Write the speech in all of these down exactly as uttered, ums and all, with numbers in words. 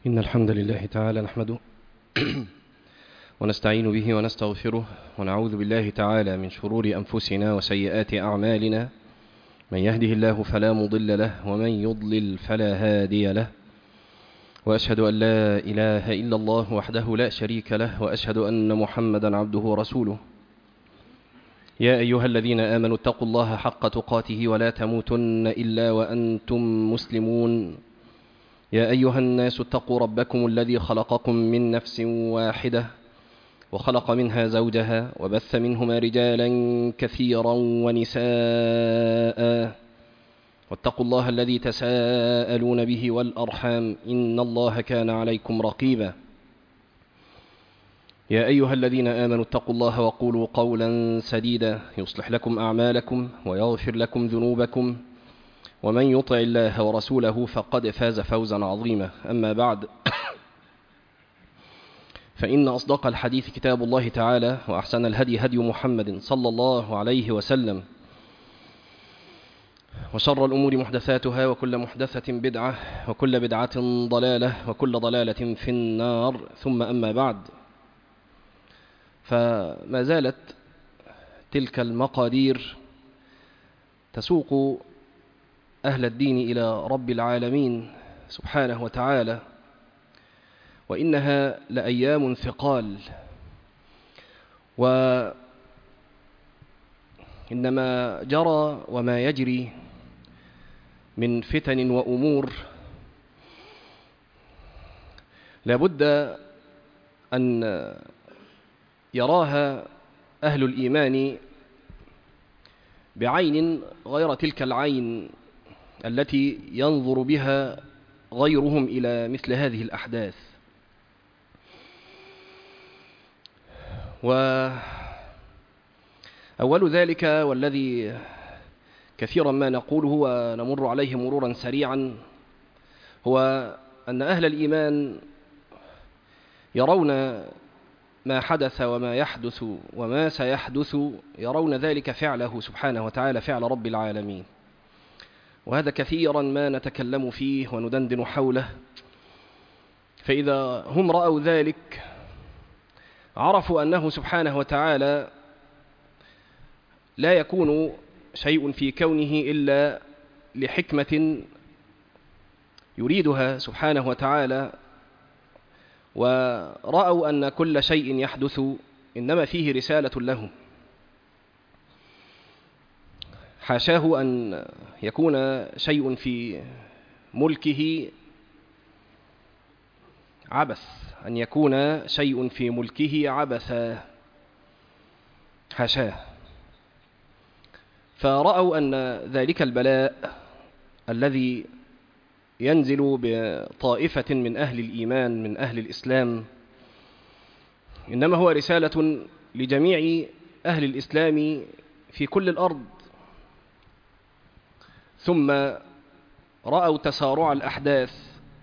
إن الحمد لله تعالى نحمده ونستعين به ونستغفره ونعوذ بالله تعالى من شرور أنفسنا وسيئات أعمالنا. من يهده الله فلا مضل له ومن يضلل فلا هادي له، وأشهد أن لا إله إلا الله وحده لا شريك له، وأشهد أن محمدا عبده ورسوله. يا أيها الذين آمنوا اتقوا الله حق تقاته ولا تموتن إلا وأنتم مسلمون. يا أيها الناس اتقوا ربكم الذي خلقكم من نفس واحدة وخلق منها زوجها وبث منهما رجالا كثيرا ونساء، واتقوا الله الذي تساءلون به والأرحام إن الله كان عليكم رقيبا. يا أيها الذين آمنوا اتقوا الله وقولوا قولا سديدا يصلح لكم أعمالكم ويغفر لكم ذنوبكم، ومن يطع الله ورسوله فقد فاز فوزا عظيما. أما بعد، فإن أصدق الحديث كتاب الله تعالى، وأحسن الهدي هدي محمد صلى الله عليه وسلم، وشر الأمور محدثاتها، وكل محدثة بدعة، وكل بدعة ضلالة، وكل ضلالة في النار. ثم أما بعد، فما زالت تلك المقادير تسوق أهل الدين إلى رب العالمين سبحانه وتعالى، وإنها لأيام ثقال. وإنما جرى وما يجري من فتن وأمور لابد أن يراها أهل الإيمان بعين غير تلك العين التي ينظر بها غيرهم إلى مثل هذه الأحداث. وأول ذلك، والذي كثيرا ما نقوله ونمر عليه مرورا سريعا، هو أن أهل الإيمان يرون ما حدث وما يحدث وما سيحدث، يرون ذلك فعله سبحانه وتعالى، فعل رب العالمين. وهذا كثيرا ما نتكلم فيه وندندن حوله. فإذا هم رأوا ذلك عرفوا أنه سبحانه وتعالى لا يكون شيء في كونه إلا لحكمة يريدها سبحانه وتعالى، ورأوا أن كل شيء يحدث إنما فيه رسالة لهم. حاشاه أن يكون شيء في ملكه عبث، أن يكون شيء في ملكه عبثا، حاشاه. فرأوا أن ذلك البلاء الذي ينزل بطائفة من أهل الإيمان من أهل الإسلام إنما هو رسالة لجميع أهل الإسلام في كل الأرض. ثم رأوا تسارع الأحداث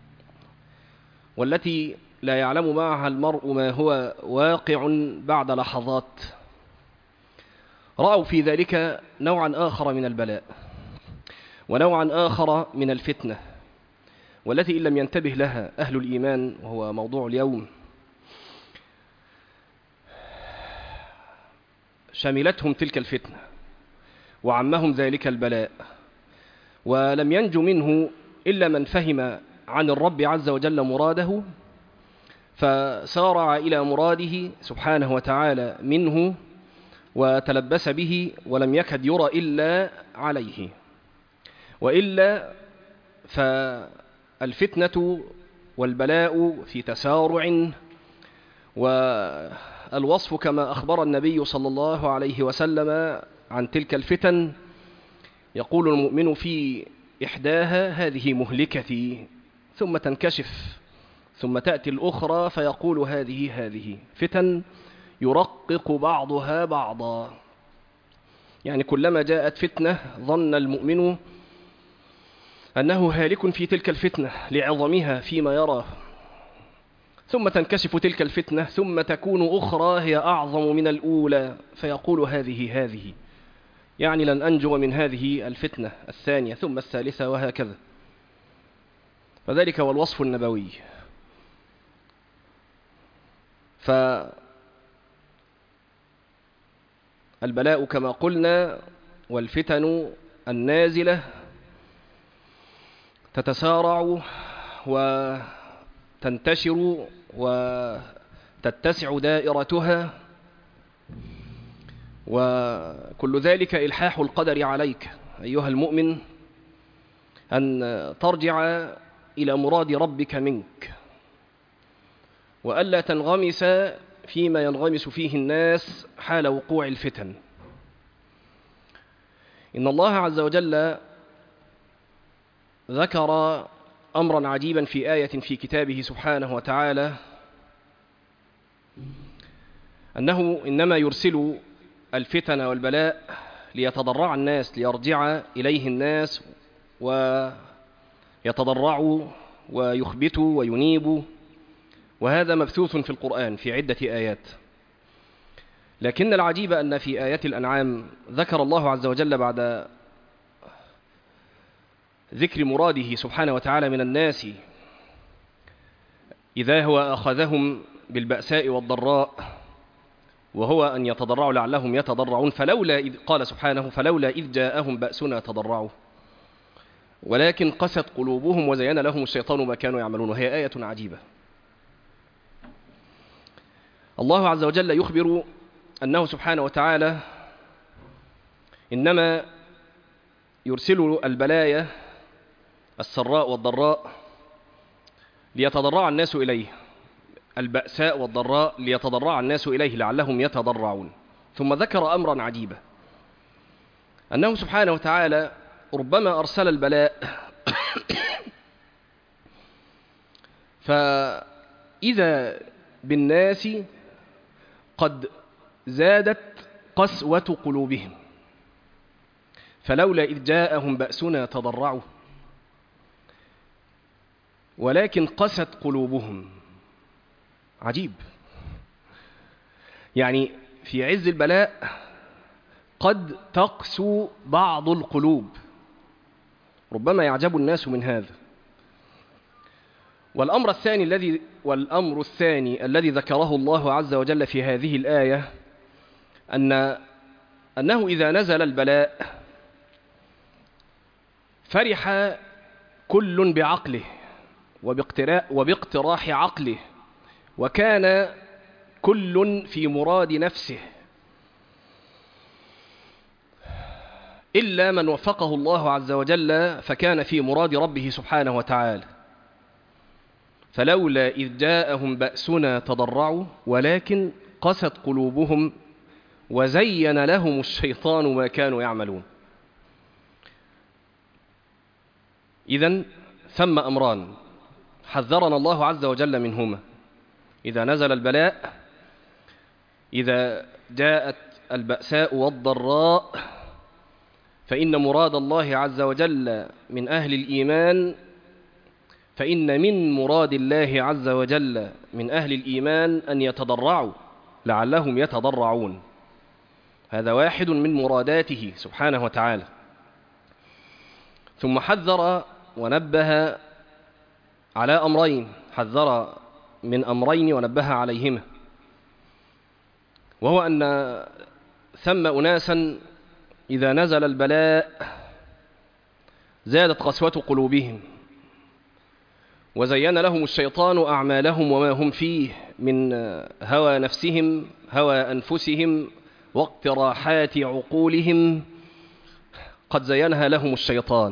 والتي لا يعلم معها المرء ما هو واقع بعد لحظات. رأوا في ذلك نوعا آخر من البلاء ونوعا آخر من الفتنة، والتي إن لم ينتبه لها أهل الإيمان، وهو موضوع اليوم، شملتهم تلك الفتنة وعمهم ذلك البلاء، ولم ينجو منه إلا من فهم عن الرب عز وجل مراده، فسارع إلى مراده سبحانه وتعالى منه وتلبس به، ولم يكد يرى إلا عليه. وإلا فالفتنة والبلاء في تسارع، والوصف كما أخبر النبي صلى الله عليه وسلم عن تلك الفتن، يقول المؤمن في إحداها هذه مهلكتي، ثم تنكشف، ثم تأتي الأخرى فيقول هذه هذه فتن يرقق بعضها بعضا. يعني كلما جاءت فتنة ظن المؤمن أنه هالك في تلك الفتنة لعظمها فيما يرى، ثم تنكشف تلك الفتنة، ثم تكون أخرى هي أعظم من الأولى فيقول هذه هذه، يعني لن أنجو من هذه الفتنة الثانية ثم الثالثة، وهكذا. فذلك هو الوصف النبوي. فالبلاء كما قلنا والفتن النازلة تتسارع وتنتشر وتتسع دائرتها، وكل ذلك إلحاح القدر عليك أيها المؤمن أن ترجع إلى مراد ربك منك، وألا تنغمس فيما ينغمس فيه الناس حال وقوع الفتن. إن الله عز وجل ذكر أمرا عجيبا في آية في كتابه سبحانه وتعالى، أنه إنما يرسل الفتن والبلاء ليتضرع الناس، ليرجع إليه الناس ويتضرعوا ويخبتوا وينيبوا، وهذا مبثوث في القرآن في عدة آيات. لكن العجيب أن في آيات الأنعام ذكر الله عز وجل بعد ذكر مراده سبحانه وتعالى من الناس إذا هو أخذهم بالبأساء والضراء، وهو أن يتضرعوا لعلهم يتضرعون، فلولا إذ قال سبحانه فلولا إذ جاءهم بأسنا تضرعوا ولكن قست قلوبهم وزين لهم الشيطان ما كانوا يعملون. وهي آية عجيبة. الله عز وجل يخبر أنه سبحانه وتعالى إنما يرسل البلايا السراء والضراء ليتضرع الناس إليه، البأساء والضراء ليتضرع الناس إليه لعلهم يتضرعون. ثم ذكر أمرا عجيبا، أنه سبحانه وتعالى ربما أرسل البلاء فإذا بالناس قد زادت قسوة قلوبهم، فلولا إذ جاءهم بأسنا تضرعوا ولكن قست قلوبهم. عجيب، يعني في عز البلاء قد تقسو بعض القلوب، ربما يعجب الناس من هذا. والأمر الثاني الذي والأمر الثاني الذي ذكره الله عز وجل في هذه الآية أن أنه إذا نزل البلاء فرح كل بعقله وباقتراح عقله، وكان كل في مراد نفسه، إلا من وفقه الله عز وجل فكان في مراد ربه سبحانه وتعالى. فلولا إذ جاءهم بأسنا تضرعوا ولكن قست قلوبهم وزين لهم الشيطان ما كانوا يعملون. إذن ثم أمران حذرنا الله عز وجل منهما: إذا نزل البلاء، إذا جاءت البأساء والضراء، فإن مراد الله عز وجل من أهل الإيمان فإن من مراد الله عز وجل من أهل الإيمان أن يتضرعوا لعلهم يتضرعون. هذا واحد من مراداته سبحانه وتعالى. ثم حذر ونبه على أمرين، حذر من أمرين ونبه عليهما، وهو أن ثم أناسا إذا نزل البلاء زادت قسوة قلوبهم وزين لهم الشيطان أعمالهم وما هم فيه من هوى نفسهم هوى أنفسهم واقتراحات عقولهم، قد زينها لهم الشيطان.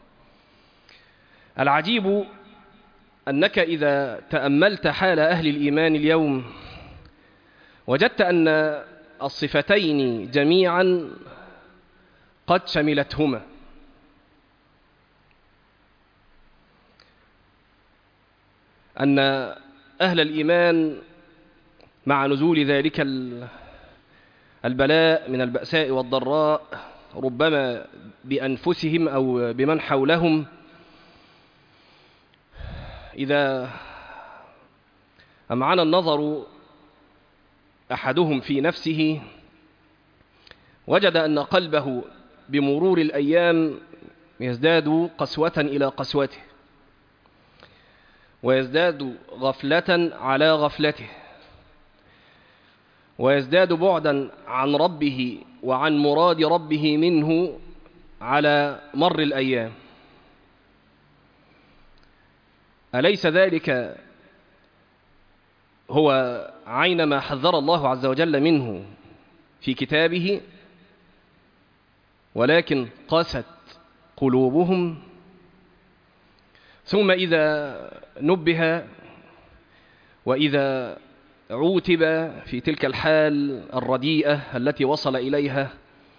العجيب أنك إذا تأملت حال أهل الإيمان اليوم وجدت أن الصفتين جميعا قد شملتهما. أن أهل الإيمان مع نزول ذلك البلاء من البأساء والضراء ربما بأنفسهم أو بمن حولهم، إذا أمعن النظر أحدهم في نفسه وجد أن قلبه بمرور الأيام يزداد قسوة إلى قسوته، ويزداد غفلة على غفلته، ويزداد بعدا عن ربه وعن مراد ربه منه على مر الأيام. أليس ذلك هو عين ما حذر الله عز وجل منه في كتابه؟ ولكن قست قلوبهم. ثم إذا نبه وإذا عوتب في تلك الحال الرديئة التي وصل إليها،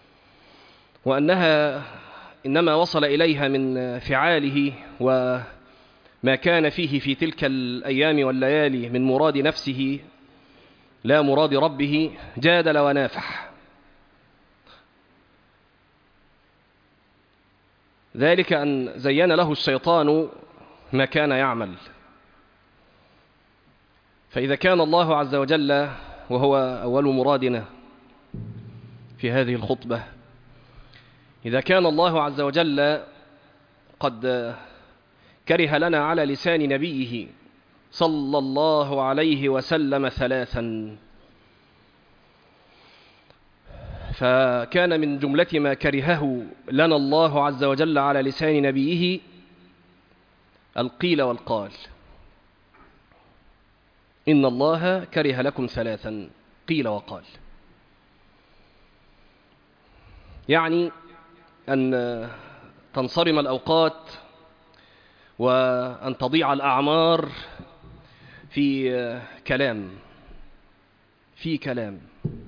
وأنها إنما وصل إليها من فعاله وما كان فيه في تلك الأيام والليالي من مراد نفسه لا مراد ربه، جادل ونافح. ذلك أن زين له الشيطان ما كان يعمل. فإذا كان الله عز وجل، وهو أول مرادنا في هذه الخطبة، إذا كان الله عز وجل قد كره لنا على لسان نبيه صلى الله عليه وسلم ثلاثا، فكان من جملة ما كرهه لنا الله عز وجل على لسان نبيه القيل والقال. إن الله كره لكم ثلاثا، قيل وقال، يعني أن تنصرم الأوقات وأن تضيع الأعمار في كلام في كلام.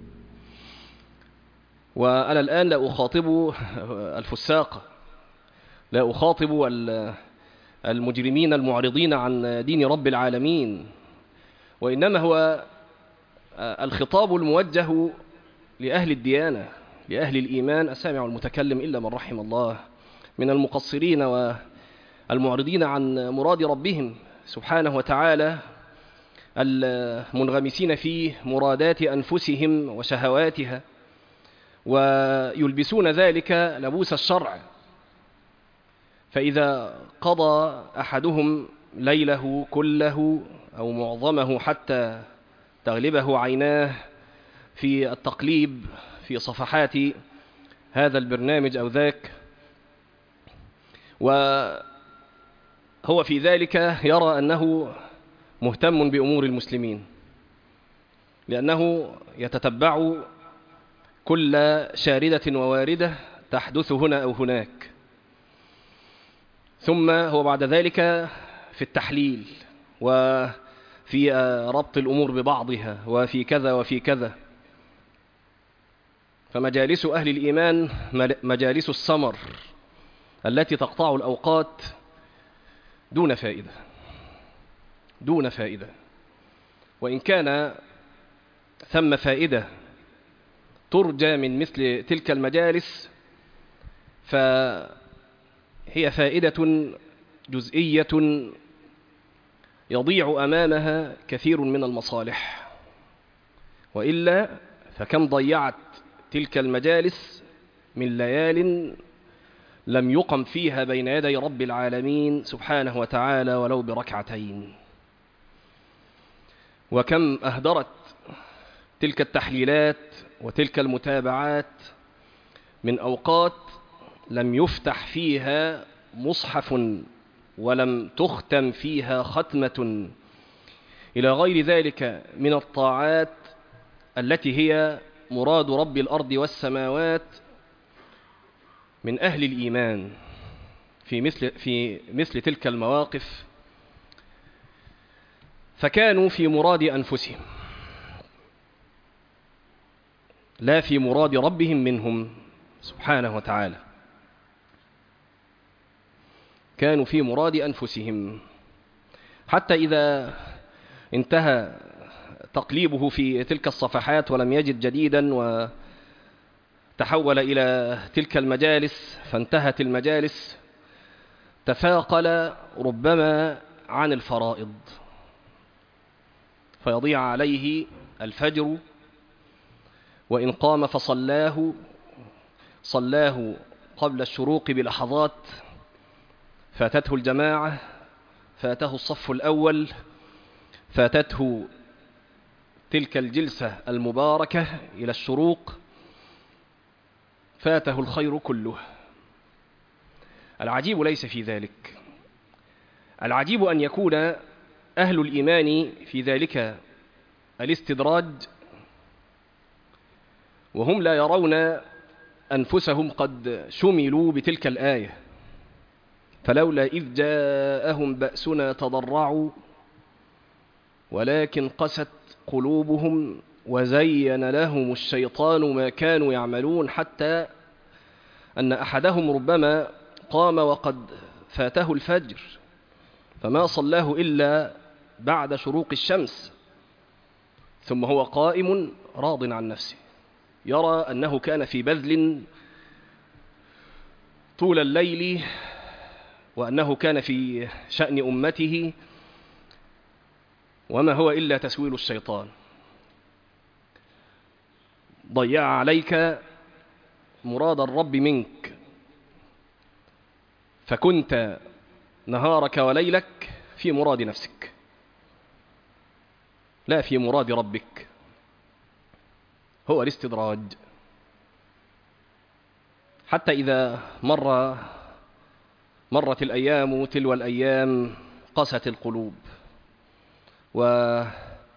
وأنا الآن لا أخاطب الفساق، لا أخاطب المجرمين المعرضين عن دين رب العالمين، وإنما هو الخطاب الموجه لأهل الديانة، لأهل الإيمان السامع والمتكلم إلا من رحم الله، من المقصرين والمعرضين عن مراد ربهم سبحانه وتعالى، المنغمسين في مرادات أنفسهم وشهواتها، ويلبسون ذلك لبوس الشرع. فإذا قضى أحدهم ليله كله أو معظمه حتى تغلبه عيناه في التقليب في صفحات هذا البرنامج أو ذاك، وهو في ذلك يرى أنه مهتم بأمور المسلمين، لأنه يتتبع كل شاردة وواردة تحدث هنا أو هناك، ثم هو بعد ذلك في التحليل وفي ربط الأمور ببعضها وفي كذا وفي كذا. فمجالس أهل الإيمان مجالس السمر التي تقطع الأوقات دون فائدة دون فائدة وإن كان ثم فائدة ترجى من مثل تلك المجالس، فهي فائدة جزئية يضيع أمامها كثير من المصالح، وإلا فكم ضيعت تلك المجالس من ليال لم يقم فيها بين يدي رب العالمين سبحانه وتعالى ولو بركعتين، وكم أهدرت تلك التحليلات وتلك المتابعات من أوقات لم يفتح فيها مصحف ولم تختم فيها ختمة، إلى غير ذلك من الطاعات التي هي مراد رب الأرض والسماوات من أهل الإيمان في مثل, في مثل تلك المواقف. فكانوا في مراد أنفسهم لا في مراد ربهم منهم سبحانه وتعالى، كانوا في مراد أنفسهم، حتى إذا انتهى تقليبه في تلك الصفحات ولم يجد جديدا وتحول إلى تلك المجالس، فانتهت المجالس، تفاقل ربما عن الفرائض فيضيع عليه الفجر، وإن قام فصلاه صلاه قبل الشروق بلحظات، فاتته الجماعة، فاته الصف الأول، فاتته تلك الجلسة المباركة إلى الشروق فاته الخير كله. العجيب ليس في ذلك، العجيب أن يكون أهل الإيمان في ذلك الاستدراج وهم لا يرون أنفسهم قد شملوا بتلك الآية. فلولا إذ جاءهم بأسنا تضرعوا ولكن قست قلوبهم وزين لهم الشيطان ما كانوا يعملون، حتى أن أحدهم ربما قام وقد فاته الفجر فما صلاه إلا بعد شروق الشمس، ثم هو قائم راض عن نفسه يرى أنه كان في بذل طول الليل وأنه كان في شأن أمته، وما هو إلا تسويل الشيطان. ضيع عليك مراد الرب منك، فكنت نهارك وليلك في مراد نفسك لا في مراد ربك. هو الاستدراج. حتى إذا مر مرت الأيام تلو الأيام قست القلوب ولم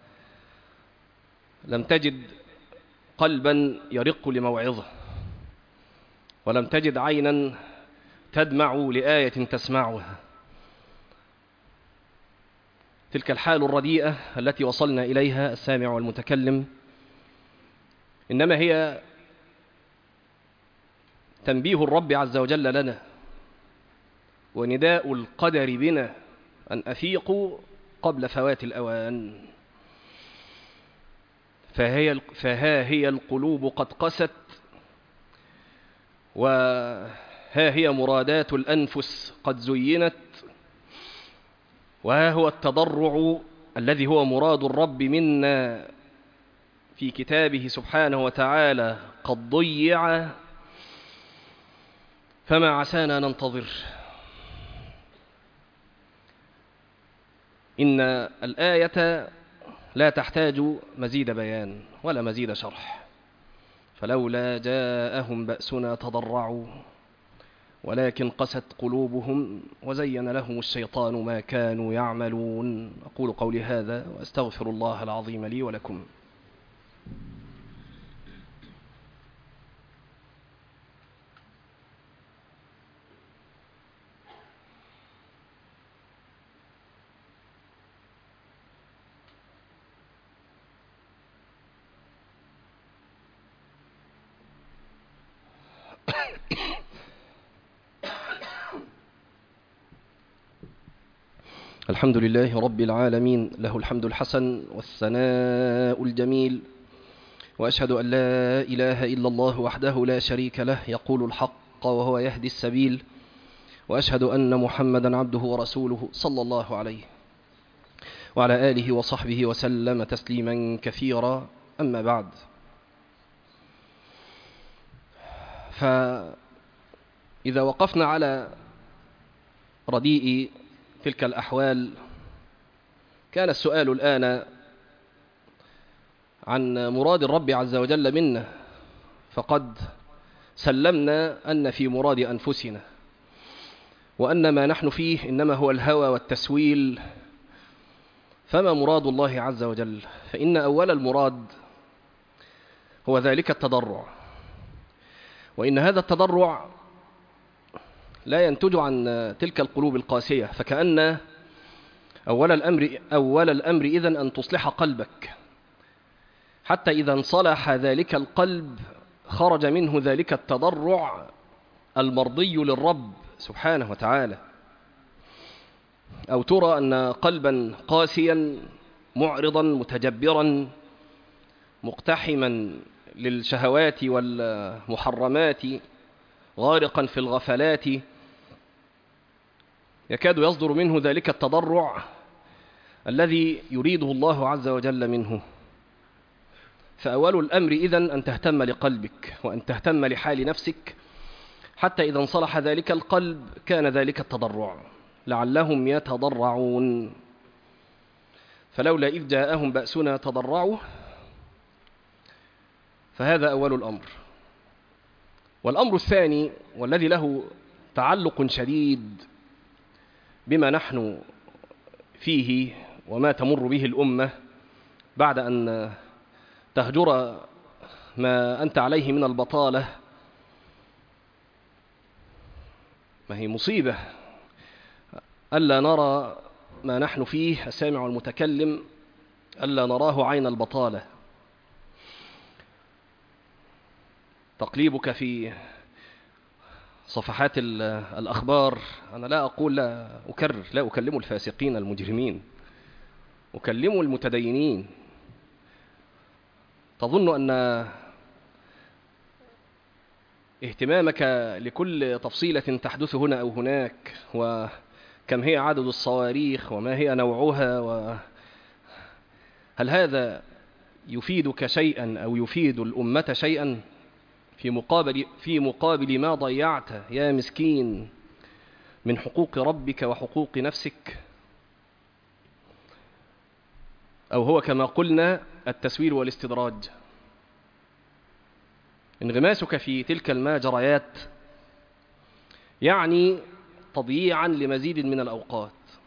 تجد قلبا يرق لموعظة، ولم تجد عينا تدمع لآية تسمعها. تلك الحال الرديئة التي وصلنا إليها السامع والمتكلم إنما هي تنبيه الرب عز وجل لنا ونداء القدر بنا أن أفيقوا قبل فوات الأوان. فهي فها هي القلوب قد قست، وها هي مرادات الأنفس قد زينت، وها هو التضرع الذي هو مراد الرب منا في كتابه سبحانه وتعالى قد ضيع، فما عسانا ننتظر. إن الآية لا تحتاج مزيد بيان ولا مزيد شرح. فلولا جاءهم بأسنا تضرعوا ولكن قست قلوبهم وزين لهم الشيطان ما كانوا يعملون. أقول قولي هذا وأستغفر الله العظيم لي ولكم. الحمد لله رب العالمين، له الحمد الحسن والثناء الجميل، وأشهد أن لا إله إلا الله وحده لا شريك له يقول الحق وهو يهدي السبيل، وأشهد أن محمدا عبده ورسوله صلى الله عليه وعلى آله وصحبه وسلم تسليما كثيرا. أما بعد، فإذا وقفنا على رديء تلك الأحوال كان السؤال الآن عن مراد الرب عز وجل منا، فقد سلمنا أن في مراد أنفسنا وأن ما نحن فيه إنما هو الهوى والتسويل. فما مراد الله عز وجل؟ فإن أول المراد هو ذلك التضرع، وإن هذا التضرع لا ينتج عن تلك القلوب القاسية. فكأن أول الأمر أول الأمر إذن أن تصلح قلبك، حتى إذا انصلح ذلك القلب خرج منه ذلك التضرع المرضي للرب سبحانه وتعالى. أو ترى أن قلبا قاسيا معرضا متجبرا مقتحما للشهوات والمحرمات غارقا في الغفلات يكاد يصدر منه ذلك التضرع الذي يريده الله عز وجل منه. فأول الأمر إذن أن تهتم لقلبك وأن تهتم لحال نفسك، حتى إذا انصلح ذلك القلب كان ذلك التضرع لعلهم يتضرعون. فلولا إذ جاءهم بأسنا تضرعوا فهذا أول الأمر. والأمر الثاني والذي له تعلق شديد بما نحن فيه وما تمر به الأمة بعد أن تهجر ما أنت عليه من البطالة، ما هي مصيبة ألا نرى ما نحن فيه السامع والمتكلم، ألا نراه عين البطالة. تقليبك في صفحات الأخبار، أنا لا أقول لا أكرر لا أكلم الفاسقين المجرمين، أكلم المتدينين. تظن أن اهتمامك لكل تفصيلة تحدث هنا أو هناك، وكم هي عدد الصواريخ وما هي نوعها، وهل هذا يفيدك شيئا أو يفيد الأمة شيئا في مقابل, في مقابل ما ضيعت يا مسكين من حقوق ربك وحقوق نفسك؟ أو هو كما قلنا التسوير والاستدراج. انغماسك في تلك الماجريات يعني تضييعا لمزيد من الأوقات،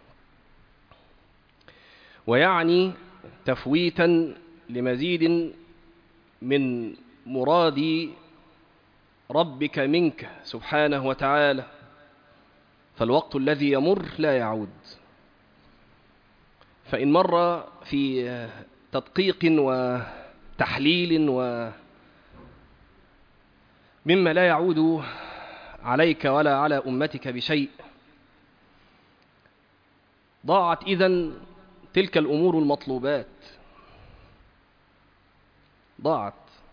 ويعني تفويتا لمزيد من مراد ربك منك سبحانه وتعالى. فالوقت الذي يمر لا يعود، فإن مر في تدقيق وتحليل و مما لا يعود عليك ولا على أمتك بشيء، ضاعت إذن تلك الأمور المطلوبات، ضاعت.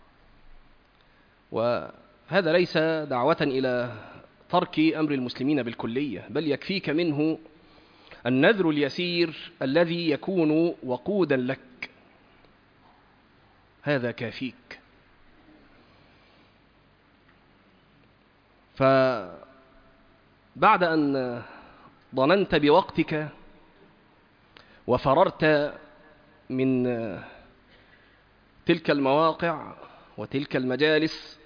وهذا ليس دعوة إلى ترك أمر المسلمين بالكلية، بل يكفيك منه النذر اليسير الذي يكون وقودا لك، هذا كافيك. فبعد أن ضننت بوقتك وفررت من تلك المواقع وتلك المجالس،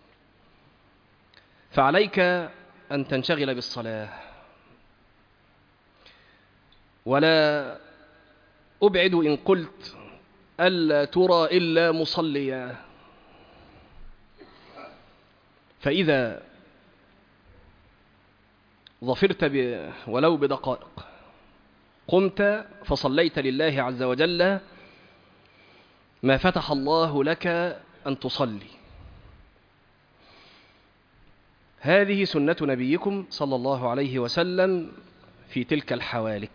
فعليك أن تنشغل بالصلاة. ولا أبعد إن قلت ألا ترى إلا مصليا، فإذا ظفرت ب... ولو بدقائق قمت فصليت لله عز وجل ما فتح الله لك أن تصلي. هذه سنة نبيكم صلى الله عليه وسلم في تلك الحوالك.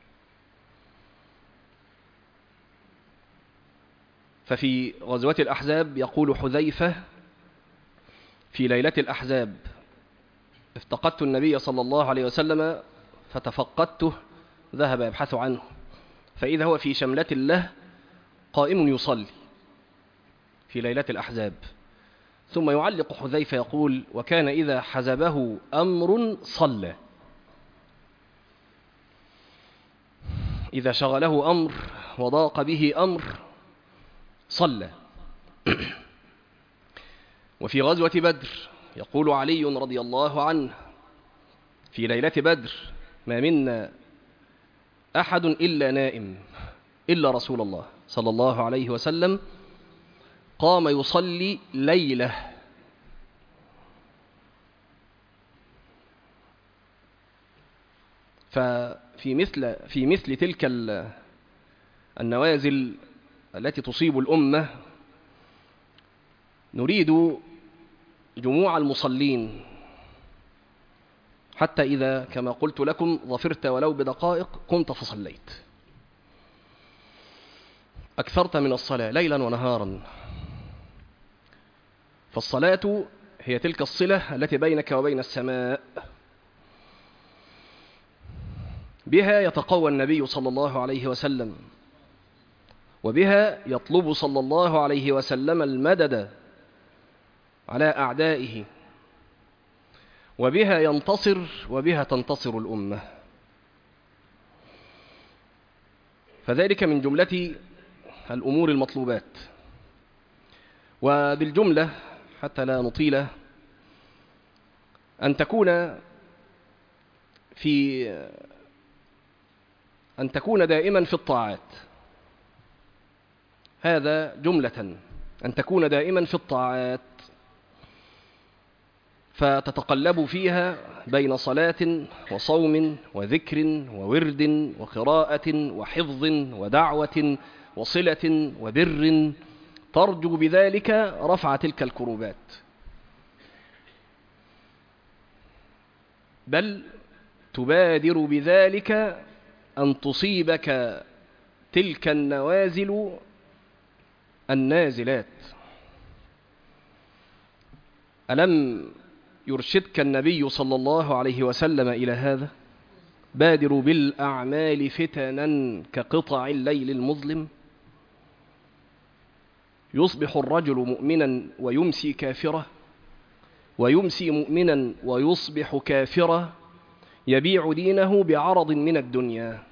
ففي غزوة الأحزاب يقول حذيفة في ليلة الأحزاب: افتقدت النبي صلى الله عليه وسلم فتفقدته، ذهب يبحث عنه، فإذا هو في شملة له قائم يصلي في ليلة الأحزاب. ثم يعلق حذيفة يقول: وكان إذا حزبه أمر صلى. إذا شغله أمر وضاق به أمر صلى. وفي غزوة بدر يقول علي رضي الله عنه في ليلة بدر: ما منا أحد إلا نائم إلا رسول الله صلى الله عليه وسلم قام يصلي ليلة. ففي مثل في مثل تلك النوازل التي تصيب الأمة نريد جموع المصلين، حتى إذا كما قلت لكم ظفرت ولو بدقائق قمت فصليت، أكثرت من الصلاة ليلا ونهارا. فالصلاة هي تلك الصلة التي بينك وبين السماء، بها يتقوى النبي صلى الله عليه وسلم، وبها يطلب صلى الله عليه وسلم المدد على أعدائه، وبها ينتصر وبها تنتصر الأمة. فذلك من جملة الأمور المطلوبات. وبالجملة حتى لا نطيل أن تكون في أن تكون دائما في الطاعات، هذا جملة، أن تكون دائما في الطاعات، فتتقلب فيها بين صلاة وصوم وذكر وورد وقراءة وحفظ ودعوة وصلة وبر، ترجو بذلك رفع تلك الكروبات، بل تبادر بذلك أن تصيبك تلك النوازل النازلات. ألم يرشدك النبي صلى الله عليه وسلم إلى هذا؟ بادروا بالأعمال فتنا كقطع الليل المظلم. يصبح الرجل مؤمنا ويمسي كافرا، ويمسي مؤمنا ويصبح كافرا، يبيع دينه بعرض من الدنيا.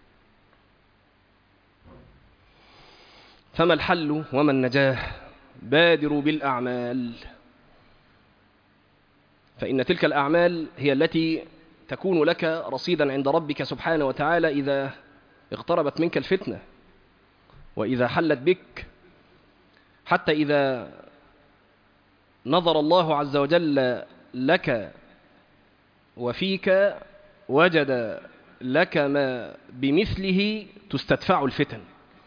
فما الحل وما النجاة؟ بادروا بالأعمال، فإن تلك الأعمال هي التي تكون لك رصيدا عند ربك سبحانه وتعالى إذا اقتربت منك الفتنة، وإذا حلت بك، حتى إذا نظر الله عز وجل لك وفيك وجد لك ما بمثله تستدفع الفتن.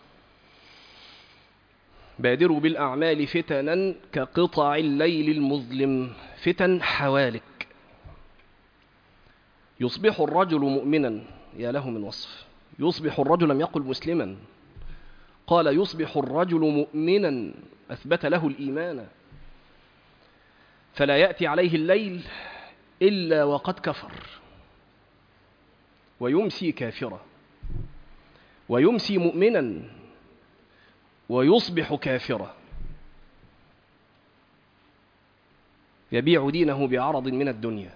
بادروا بالأعمال فتنا كقطع الليل المظلم. فتن حوالك. يصبح الرجل مؤمنا، يا له من وصف، يصبح الرجل، لم يقل مسلما، قال يصبح الرجل مؤمنا، أثبت له الإيمان، فلا يأتي عليه الليل إلا وقد كفر، ويمسي كافرا، ويمسي مؤمنا ويصبح كافرا، يبيع دينه بعرض من الدنيا.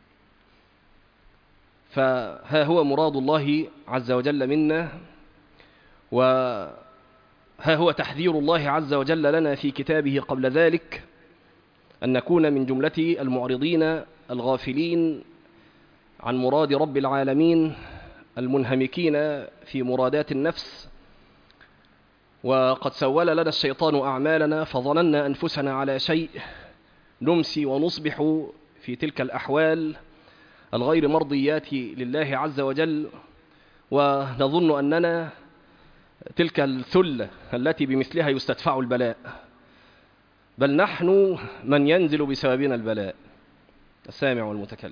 فها هو مراد الله عز وجل منا، وها هو تحذير الله عز وجل لنا في كتابه قبل ذلك، أن نكون من جملة المعرضين الغافلين عن مراد رب العالمين، المنهمكين في مرادات النفس. وقد سول لنا الشيطان أعمالنا فظننا أنفسنا على شيء، نمسي ونصبح في تلك الأحوال الغير مرضيات لله عز وجل، ونظن أننا تلك الثلة التي بمثلها يستدفع البلاء، بل نحن من ينزل بسببنا البلاء، السامع والمتكلم.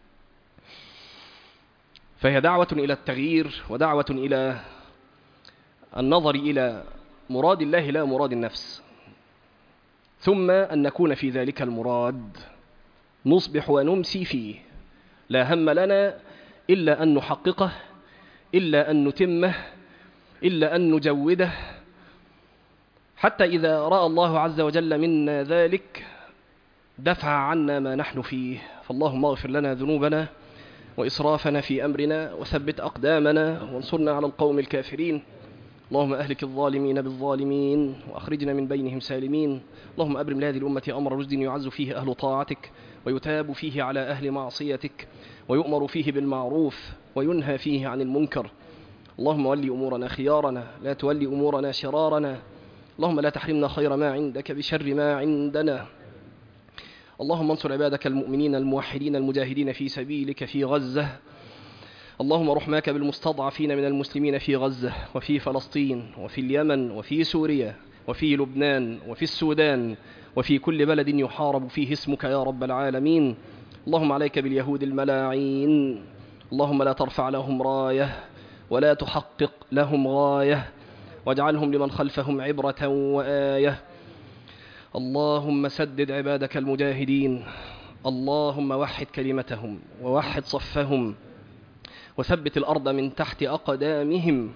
فهي دعوة إلى التغيير، ودعوة إلى النظر إلى مراد الله لا مراد النفس، ثم أن نكون في ذلك المراد، نصبح ونمسي فيه، لا هم لنا إلا أن نحققه، إلا أن نتمه، إلا أن نجوده، حتى إذا رأى الله عز وجل منا ذلك دفع عنا ما نحن فيه. فاللهم اغفر لنا ذنوبنا وإسرافنا في أمرنا، وثبت أقدامنا، وانصرنا على القوم الكافرين. اللهم أهلك الظالمين بالظالمين، وأخرجنا من بينهم سالمين. اللهم أبرم لهذه الأمة أمر رشد يعز فيه أهل طاعتك، ويتاب فيه على أهل معصيتك، ويؤمر فيه بالمعروف، وينهى فيه عن المنكر. اللهم ولي أمورنا خيارنا، لا تولي أمورنا شرارنا. اللهم لا تحرمنا خير ما عندك بشر ما عندنا. اللهم انصر عبادك المؤمنين الموحدين المجاهدين في سبيلك في غزة. اللهم رحماك بالمستضعفين من المسلمين في غزة، وفي فلسطين، وفي اليمن، وفي سوريا، وفي لبنان، وفي السودان، وفي كل بلد يحارب فيه اسمك يا رب العالمين. اللهم عليك باليهود الملاعين. اللهم لا ترفع لهم راية ولا تحقق لهم غاية، واجعلهم لمن خلفهم عبرة وآية. اللهم سدد عبادك المجاهدين. اللهم وحد كلمتهم ووحد صفهم، وثبت الأرض من تحت أقدامهم.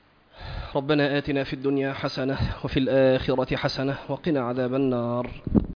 ربنا آتنا في الدنيا حسنة وفي الآخرة حسنة وقنا عذاب النار.